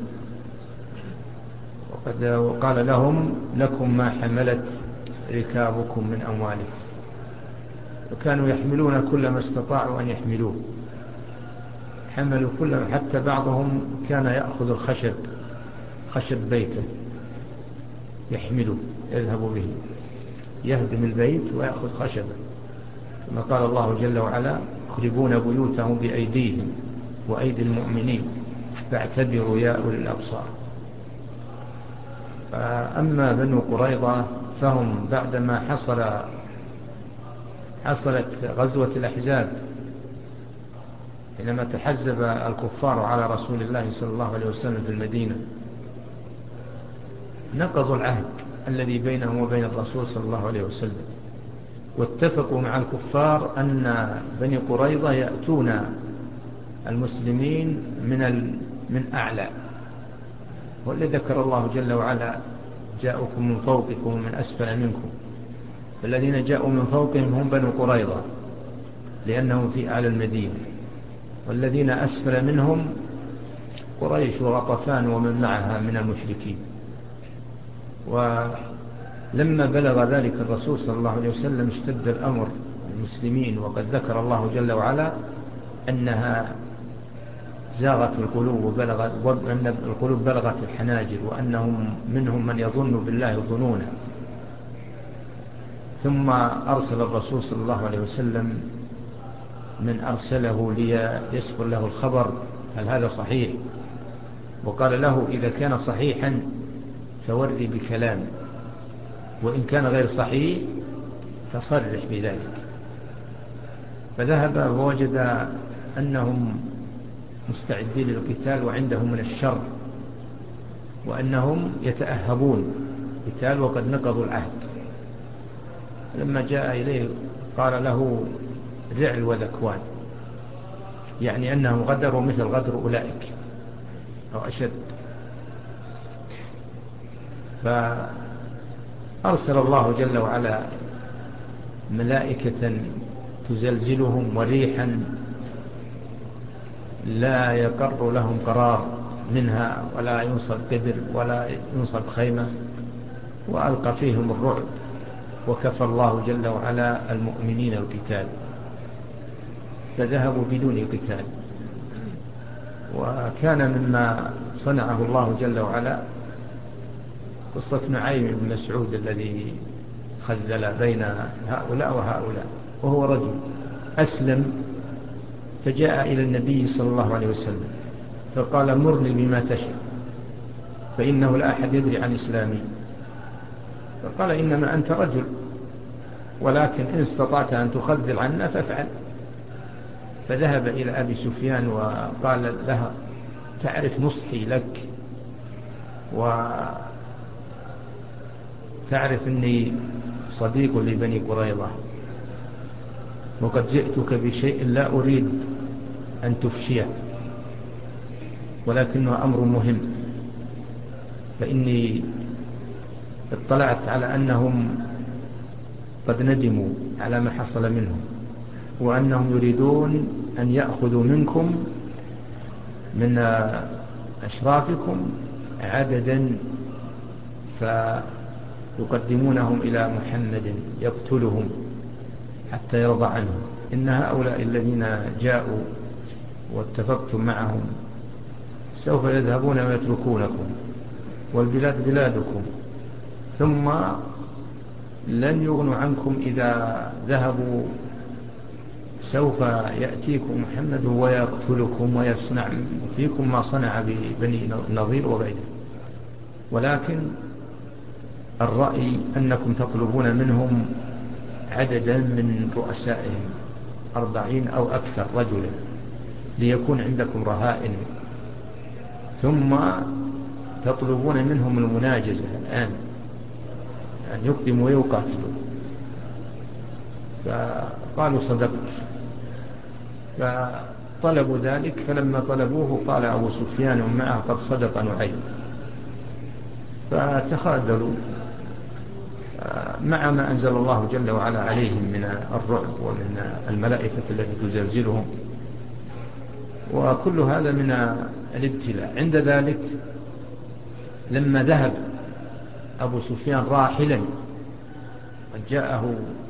وقد وقال لهم لكم ما حملت ركابكم من أموالكم، وكانوا يحملون كل ما استطاعوا أن يحملوه، حملوا كل، حتى بعضهم كان يأخذ الخشب خشب بيته يحمله يذهب به، يهدم البيت ويأخذ خشبه، كما قال الله جل وعلا يخربون بيوتهم بأيديهم وأيدي المؤمنين فاعتبروا يا أولي الأبصار. أما بنو قريظة فهم بعدما حصل حصلت غزوة الأحزاب، حينما تحزب الكفار على رسول الله صلى الله عليه وسلم في المدينة، نقضوا العهد الذي بينهم وبين الرسول صلى الله عليه وسلم، واتفقوا مع الكفار أن بني قريظة يأتون المسلمين من من أعلى، والذي ذكر الله جل وعلا جاءكم من فوقكم ومن أسفل منكم، فالذين جاءوا من فوقهم هم بنو قريظة لأنهم في أعلى المدينة، والذين أسفل منهم قريش وغطفان ومن معها من المشركين. ولما بلغ ذلك الرسول صلى الله عليه وسلم اشتد الأمر المسلمين، وقد ذكر الله جل وعلا أنها زاغت القلوب وبلغت، وأن القلوب بلغت الحناجر، وأنهم منهم من يظن بالله ظنونا. ثم أرسل الرسول صلى الله عليه وسلم من أرسله ليسبر له الخبر هل هذا صحيح، وقال له إذا كان صحيحا فوري بكلام، وإن كان غير صحيح فصرح بذلك. فذهب ووجد أنهم مستعدين للقتال وعندهم من الشر، وأنهم يتأهبون قتال وقد نقضوا العهد. لما جاء إليه قال له رعل وذكوان، يعني أنهم غدروا مثل غدر أولئك أو أشد. فأرسل الله جل وعلا ملائكة تزلزلهم وريحا لا يقر لهم قرار منها، ولا ينصب قدر ولا ينصب خيمة، وألقى فيهم الرعب، وكفى الله جل وعلا المؤمنين القتال، فذهبوا بدون قتال. وكان مما صنعه الله جل وعلا قصة نعيم بن مسعود الذي خذل بين هؤلاء وهؤلاء، وهو رجل أسلم فجاء إلى النبي صلى الله عليه وسلم فقال مرني بما تشاء فإنه لا أحد يدري عن إسلامي. فقال إنما أنت رجل، ولكن إن استطعت أن تخذل عنا فافعل. فذهب إلى أبي سفيان وقال لها تعرف نصحي لك، وتعرف أني صديق لبني قريظة، وقد جئتك بشيء لا أريد أن تفشيه، ولكنه أمر مهم. فإني اطلعت على أنهم قد ندموا على ما حصل منهم، وأنهم يريدون أن يأخذوا منكم من أشرافكم عددا فيقدمونهم إلى محمد يقتلهم حتى يرضى عنهم. إن هؤلاء الذين جاءوا واتفقتم معهم سوف يذهبون ويتركونكم، والبلاد بلادكم، ثم لن يغنوا عنكم إذا ذهبوا. سوف يأتيكم محمد ويقتلكم ويصنع فيكم ما صنع ببني النضير وغيره. ولكن الرأي أنكم تطلبون منهم عددا من رؤسائهم أربعين أو أكثر رجلا ليكون عندكم رهائن، ثم تطلبون منهم المناجزة الآن أن يقدموا ويقاتلوا. فقالوا صدقت، فطلبوا ذلك. فلما طلبوه قال أبو سفيان معه قد صدق نعيم، فتخاذلوا مع ما أنزل الله جل وعلا عليهم من الرعب ومن الملائكة التي تزلزلهم، وكل هذا من الابتلاء. عند ذلك لما ذهب أبو سفيان راحلا، قد جاءه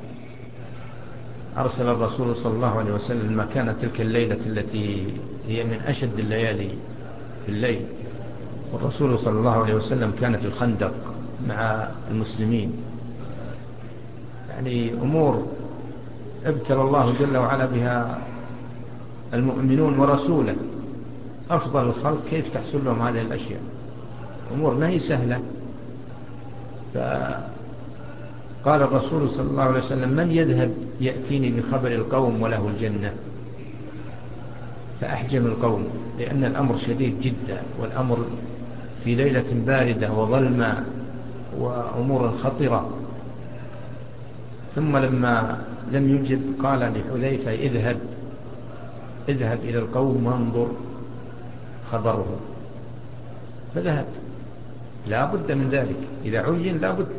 أرسل الرسول صلى الله عليه وسلم مكان تلك الليلة التي هي من أشد الليالي في الليل، والرسول صلى الله عليه وسلم كان في الخندق مع المسلمين، يعني أمور ابتلى الله جل وعلا بها المؤمنون ورسوله أفضل الخلق، كيف تحصل لهم هذه الأشياء؟ أمور ما هي سهلة. فقال الرسول صلى الله عليه وسلم: من يذهب يأتيني بخبر القوم وله الجنة؟ فأحجم القوم، لأن الأمر شديد جدا، والأمر في ليلة باردة وظلمة وأمور خطرة. ثم لما لم يجب قال لحذيفة: اذهب اذهب إلى القوم وانظر خبرهم. فذهب، لا بد من ذلك، إذا عين لا بد.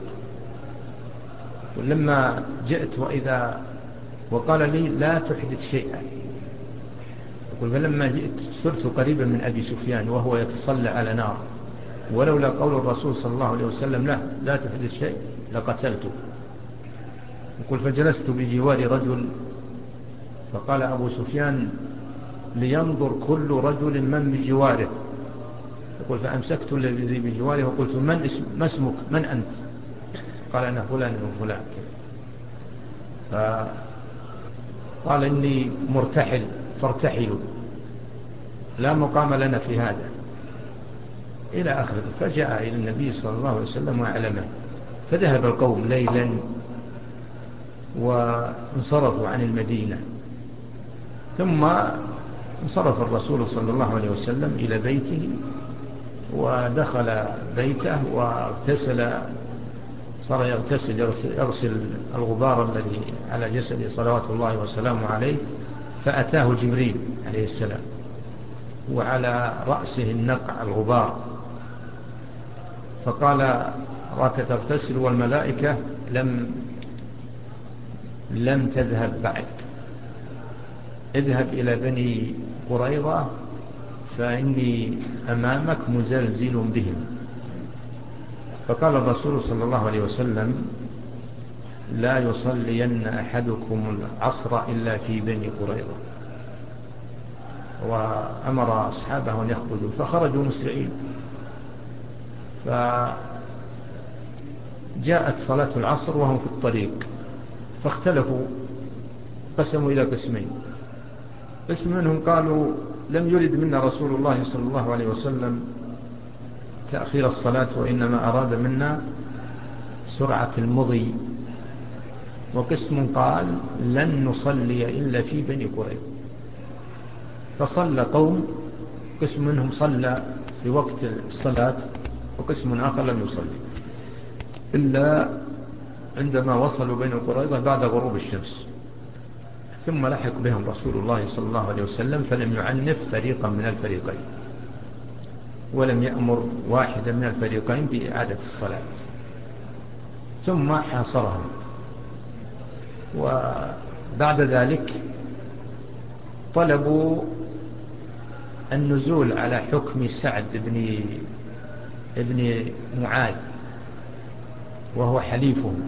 ولما جئت وإذا وقال لي: لا تحدث شيئا. يقول: فلما جئت صرت قريبا من أبي سفيان وهو يتصلى على نار، ولولا قول الرسول صلى الله عليه وسلم: لا لا تحدث شيء، لقتلته. يقول: فجلست بجوار رجل، فقال أبو سفيان: لينظر كل رجل من بجواره. يقول: فأمسكت الذي بجواره وقلت: من اسم ما اسمك؟ من أنت؟ قال: أنا فلان وفلان. فقال: إني مرتحل فارتحلوا، لا مقام لنا في هذا، إلى آخره. فجاء إلى النبي صلى الله عليه وسلم وأعلمه، فذهب القوم ليلا وانصرفوا عن المدينة. ثم انصرف الرسول صلى الله عليه وسلم إلى بيته، ودخل بيته واغتسل، صار يغتسل يغسل الغبار الذي على جسده صلوات الله وسلامه عليه. فأتاه جبريل عليه السلام وعلى رأسه النقع الغبار، فقال: راك تغتسل والملائكة لم لم تذهب بعد، اذهب إلى بني قريظة فإني أمامك مزلزل بهم. فقال الرسول صلى الله عليه وسلم: لا يصلين أحدكم العصر إلا في بني قريظة. وأمر أصحابه أن يخرجوا، فخرجوا مسرعين. فجاءت صلاة العصر وهم في الطريق، فاختلفوا، قسموا إلى قسمين. قسم منهم قالوا: لم يرد منا رسول الله صلى الله عليه وسلم تأخير الصلاة، وإنما أراد منا سرعة المضي. وقسم قال: لن نصلي إلا في بني قريظة. فصلى قوم، قسم منهم صلى في وقت الصلاة، وقسم آخر لم يصلي إلا عندما وصلوا بني قريظة بعد غروب الشمس. ثم لحق بهم رسول الله صلى الله عليه وسلم، فلم يعنف فريقا من الفريقين، ولم يأمر واحدا من الفريقين بإعادة الصلاة، ثم حاصرهم. وبعد ذلك طلبوا النزول على حكم سعد بن ابن معاذ، وهو حليفهم.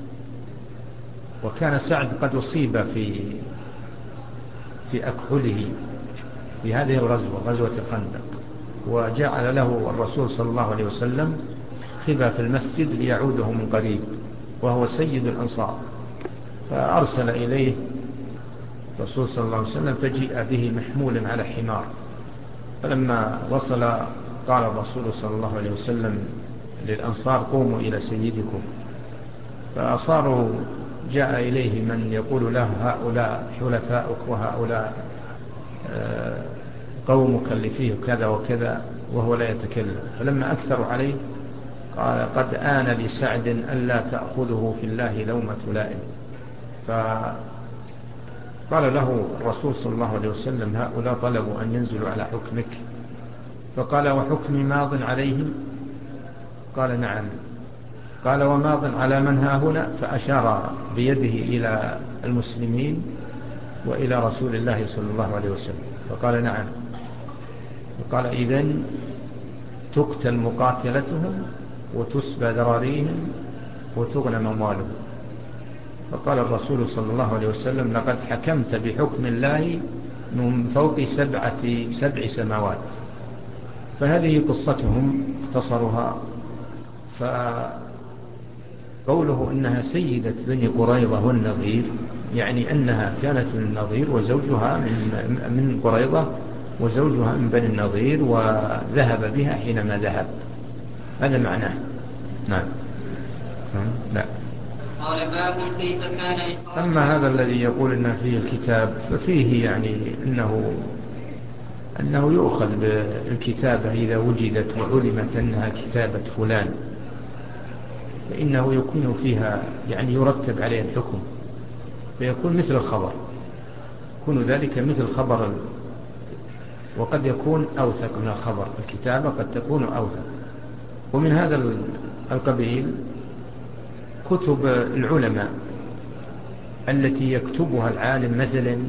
وكان سعد قد أصيب في في أكحله في هذه الغزوة، غزوة الخندق، وجعل له الرسول صلى الله عليه وسلم خبا في المسجد ليعوده من قريب، وهو سيد الأنصار. فأرسل إليه الرسول صلى الله عليه وسلم، فجيء به محمول على حمار. فلما وصل قال الرسول صلى الله عليه وسلم للأنصار: قوموا إلى سيدكم. فأصاروا، جاء إليه من يقول له: هؤلاء حلفاؤك، وهؤلاء قومك اللي فيه كذا وكذا، وهو لا يتكلم. فلما أكثروا عليه قال: قد آن لسعد ألا تأخذه في الله لومة لائم. فقال له الرسول صلى الله عليه وسلم: هؤلاء طلبوا أن ينزلوا على حكمك. فقال: وحكمي ماض عليهم؟ قال: نعم. قال وماض على من ها هنا، فأشار بيده إلى المسلمين وإلى رسول الله صلى الله عليه وسلم، فقال نعم. فقال إذن تقتل مقاتلتهم وتسبى ذراريهم وتغنم أموالهم. فقال الرسول صلى الله عليه وسلم لقد حكمت بحكم الله من فوق سبعة سبع سماوات. فهذه قصتهم اختصرها. فقوله إنها سيدة بني قريظة والنظير يعني أنها كانت من النظير وزوجها من من قريظة وزوجها من بني النظير، وذهب بها حينما ذهب. هذا معناه. نعم. لا. قال باب كيف كان. أما هذا الذي يقول إن فيه الكتاب ففيه يعني أنه أنه يؤخذ بالكتابة إذا وجدت وعلمت أنها كتابة فلان، فإنه يكون فيها يعني يرتب عليه الحكم، فيكون مثل الخبر، يكون ذلك مثل خبر، وقد يكون أوثق من الخبر. الكتابة قد تكون أوثق. ومن هذا القبيل كتب العلماء التي يكتبها العالم مثلا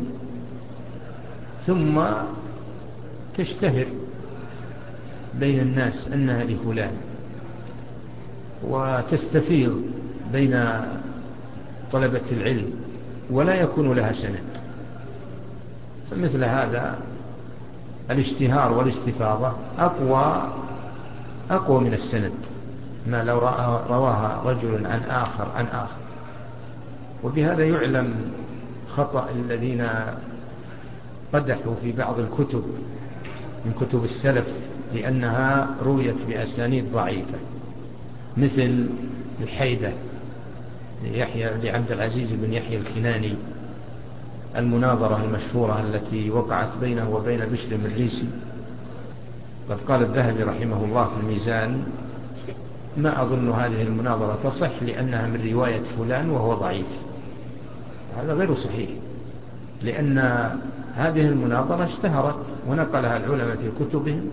ثم تشتهر بين الناس أنها لفلان، وتستفيض بين طلبة العلم ولا يكون لها سند. فمثل هذا الاشتهار والاستفاضة أقوى أقوى من السند، ما لو رواها رجل عن آخر عن آخر. وبهذا يعلم خطأ الذين قدحوا في بعض الكتب من كتب السلف لأنها رويت بأسانيد ضعيفة، مثل الحيدة ليحيى لعبد العزيز بن يحيى الكناني، المناظرة المشهورة التي وقعت بينه وبين بشر المريسي. قد قال الذهبي رحمه الله في الميزان: ما أظن هذه المناظرة تصح لأنها من رواية فلان وهو ضعيف. هذا غير صحيح، لأن هذه المناظرة اشتهرت ونقلها العلماء في كتبهم،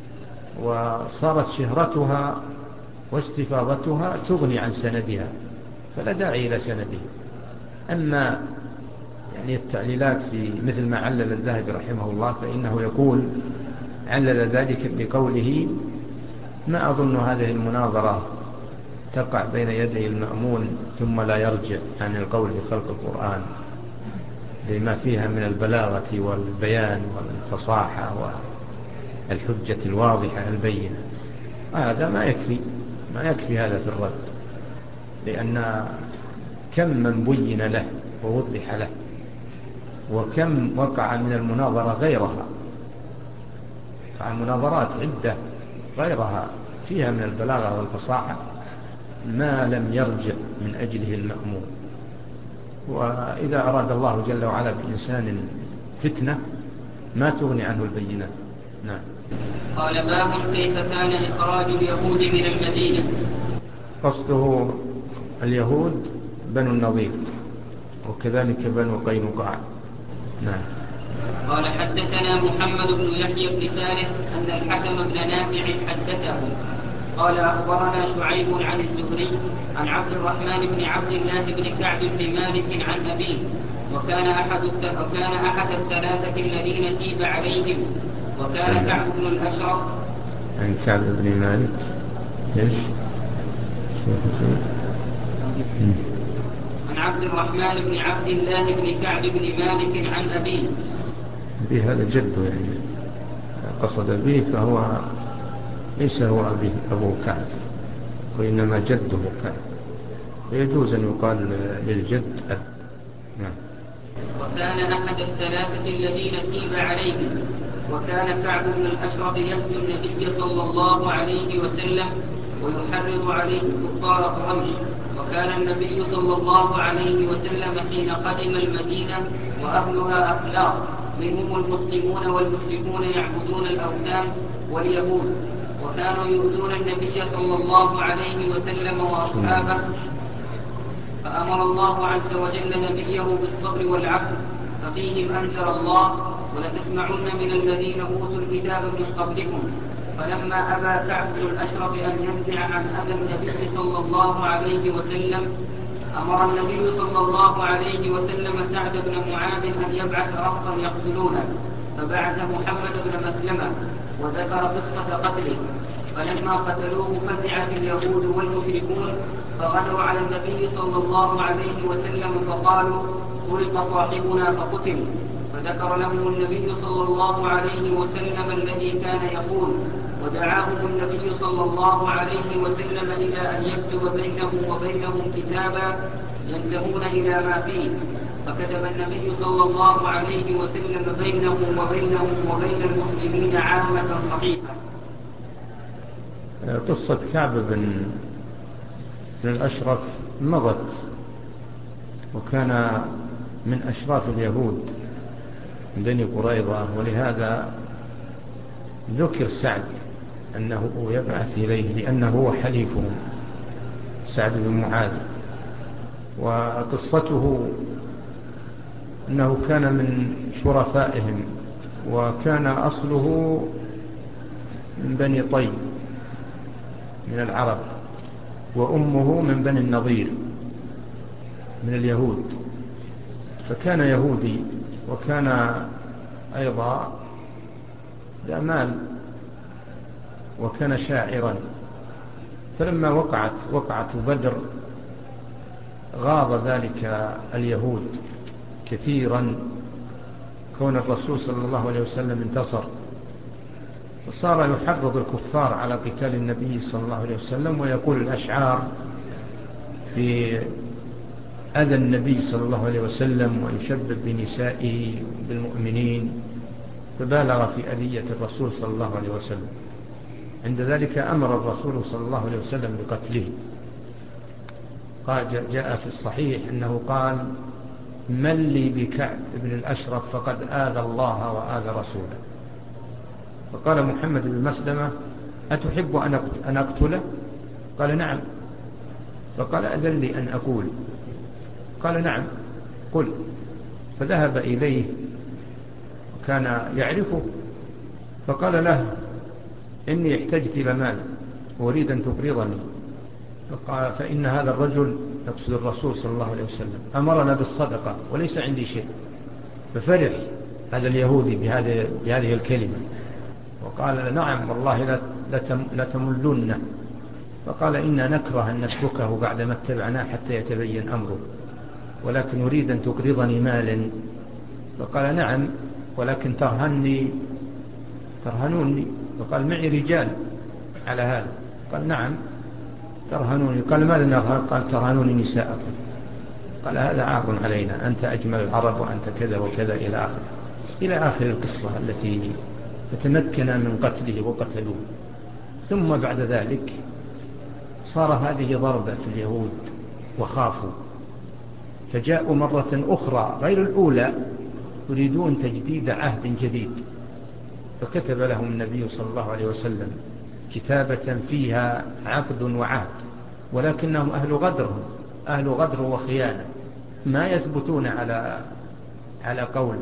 وصارت شهرتها واستفاضتها تغني عن سندها، فلا داعي إلى سنده. أما يعني التعليلات في مثل ما علل الذهبي رحمه الله، فإنه يقول علل ذلك بقوله: ما أظن هذه المناظرة تقع بين يدي المأمون ثم لا يرجع عن القول بخلق القرآن لما فيها من البلاغة والبيان والفصاحة والحجة الواضحة البينة. هذا ما يكفي ما يكفي هذا في الرد، لأن كم من بين له ووضح له، وكم وقع من المناظرة غيرها، عن مناظرات عدة غيرها فيها من البلاغة والفصاحة ما لم يرجع من أجله المأمون. وإذا أراد الله جل وعلا بإنسان فتنة ما تغني عنه البينات. نعم. قال باب كيف كان إخراج اليهود من المدينة. قصده اليهود بنو النضير وكذلك بنو قينقاع. نعم. قال حدثنا محمد بن يحيى بن فارس أن الحكم بن نافع حدثه قال أخبرنا شعيب عن الزهري عن عبد الرحمن بن عبد الله بن كعب بن مالك عن أبيه، وكان أحد وكان أحد الثلاثة الذين تيب عليهم، وكان كعب بن الأشرف عن كعب بن مالك ايش؟ عن عبد الرحمن بن عبد الله بن كعب بن مالك عن أبيه. بهذا جده يعني قصد به، فهو ليس هو أبيه أبو كعب، وإنما جده كعب، ويجوز أن يقال للجد أب. نعم. وكان أحد الثلاثة الذين تيب عليهم، وكان كعب بن الأشرف يهدي النبي صلى الله عليه وسلم ويحرض عليه كفار قريش. وكان النبي صلى الله عليه وسلم حين قدم المدينة وأهلها أخلاق، منهم المسلمون والمشركون يعبدون الأوثان واليهود، وكانوا يؤذون النبي صلى الله عليه وسلم وأصحابه، فأمر الله عز وجل نبيه بالصبر والعفو، ففيهم أنزل الله: ولتسمعن من الذين أوتوا الكتاب من قبلكم فلما أبى كعب بن الأشرف أن ينزع عن أذى النبي صلى الله عليه وسلم أمر النبي صلى الله عليه وسلم سعد بن معاذ أن يبعث رهطا يقتلونه، فبعث محمد بن مسلمة وذكر قصة قتله. فلما قتلوه فزعت اليهود والمشركون فغدروا على النبي صلى الله عليه وسلم فقالوا طرق صاحبنا فقتل، فذكر لهم النبي صلى الله عليه وسلم الذي كان يقول، ودعاهم النبي صلى الله عليه وسلم إلى أن يكتب بينه وبينهم كتابا ينتهون إلى ما فيه، فكتب النبي صلى الله عليه وسلم بينه وبينهم وبين المسلمين عامة صحيحة. قصة كعب بن الأشرف مضت، وكان من أشراف اليهود بني قريظة، ولهذا ذكر سعد أنه يبعث إليه لأنه هو حليفهم سعد بن معاذ. وقصته أنه كان من شرفائهم، وكان أصله من بني طي من العرب، وأمه من بني النضير من اليهود، فكان يهودي وكان أيضا ذا مال وكان شاعرا. فلما وقعت وقعت بدر غاض ذلك اليهود كثيرا كون الرسول صلى الله عليه وسلم انتصر، وصار يحرض الكفار على قتال النبي صلى الله عليه وسلم، ويقول الأشعار في أذى النبي صلى الله عليه وسلم ويشبب بنسائه بالمؤمنين، فبالغ في أذية الرسول صلى الله عليه وسلم. عند ذلك أمر الرسول صلى الله عليه وسلم بقتله. قال جاء في الصحيح أنه قال من لي بكعب بن الأشرف فقد آذى الله وآذى رسوله. فقال محمد بن مسلمة أتحب أن أقتله؟ قال نعم. فقال أذن لي أن أقول. قال نعم قل. فذهب إليه وكان يعرفه، فقال له إني احتجت إلى مال وأريد أن تقرضني، فقال فإن هذا الرجل يقصد الرسول صلى الله عليه وسلم أمرنا بالصدقة وليس عندي شيء. ففرح هذا اليهودي بهذه, بهذه الكلمة، وقال نعم والله لا تملون. فقال إنا نكره أن نتركه بعدما اتبعناه حتى يتبين أمره، ولكن أريد أن تقرضني مالا. فقال نعم ولكن ترهني ترهنوني. فقال معي رجال على هذا. قال نعم ترهنوني. قال ماذا نرهن؟ قال ترهنوني نساءكم. قال هذا عار علينا، أنت أجمل العرب وأنت كذا وكذا إلى آخر إلى آخر القصة التي فتمكن من قتله وقتلوه. ثم بعد ذلك صار هذه ضربة في اليهود وخافوا، فجاءوا مرة أخرى غير الأولى يريدون تجديد عهد جديد، فكتب لهم النبي صلى الله عليه وسلم كتابة فيها عقد وعهد، ولكنهم أهل غدر أهل غدر وخيانة، ما يثبتون على على قول،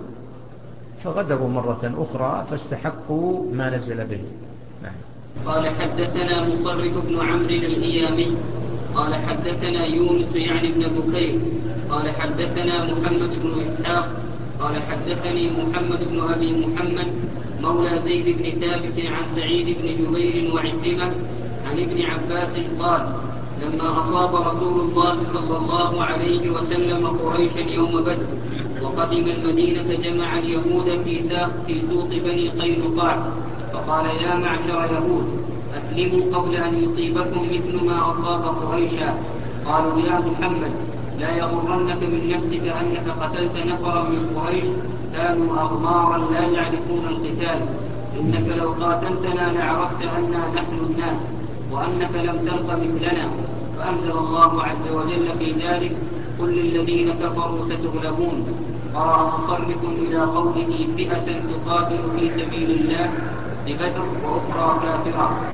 فغدروا مرة أخرى فاستحقوا ما نزل به. نعم. قال حدثنا مصرف بن عمرو الإيامي قال حدثنا يونس يعني بن بكير قال حدثنا محمد بن إسحاق قال حدثني محمد بن أبي محمد مولى زيد بن ثابت عن سعيد بن جبير وعكرمة عن ابن عباس قال لما أصاب رسول الله صلى الله عليه وسلم قريشا يوم بدر وقدم المدينة جمع اليهود في ساق في سوق بني قينقاع، فقال يا معشر يهود أسلموا قبل أن يصيبكم مثل ما أصاب قريشا. قالوا يا محمد لا يغرنك من نفسك أنك قتلت نفرا من قريش كانوا أغمارا لا يعرفون القتال، إنك لو قاتلتنا لعرفت أننا نحن الناس وأنك لم تلق مثلنا. فأنزل الله عز وجل في ذلك قل للذين كفروا ستغلبون. قرأ مصرف إلى قوله فئة تقاتل في سبيل الله ببدر وأخرى كافرة.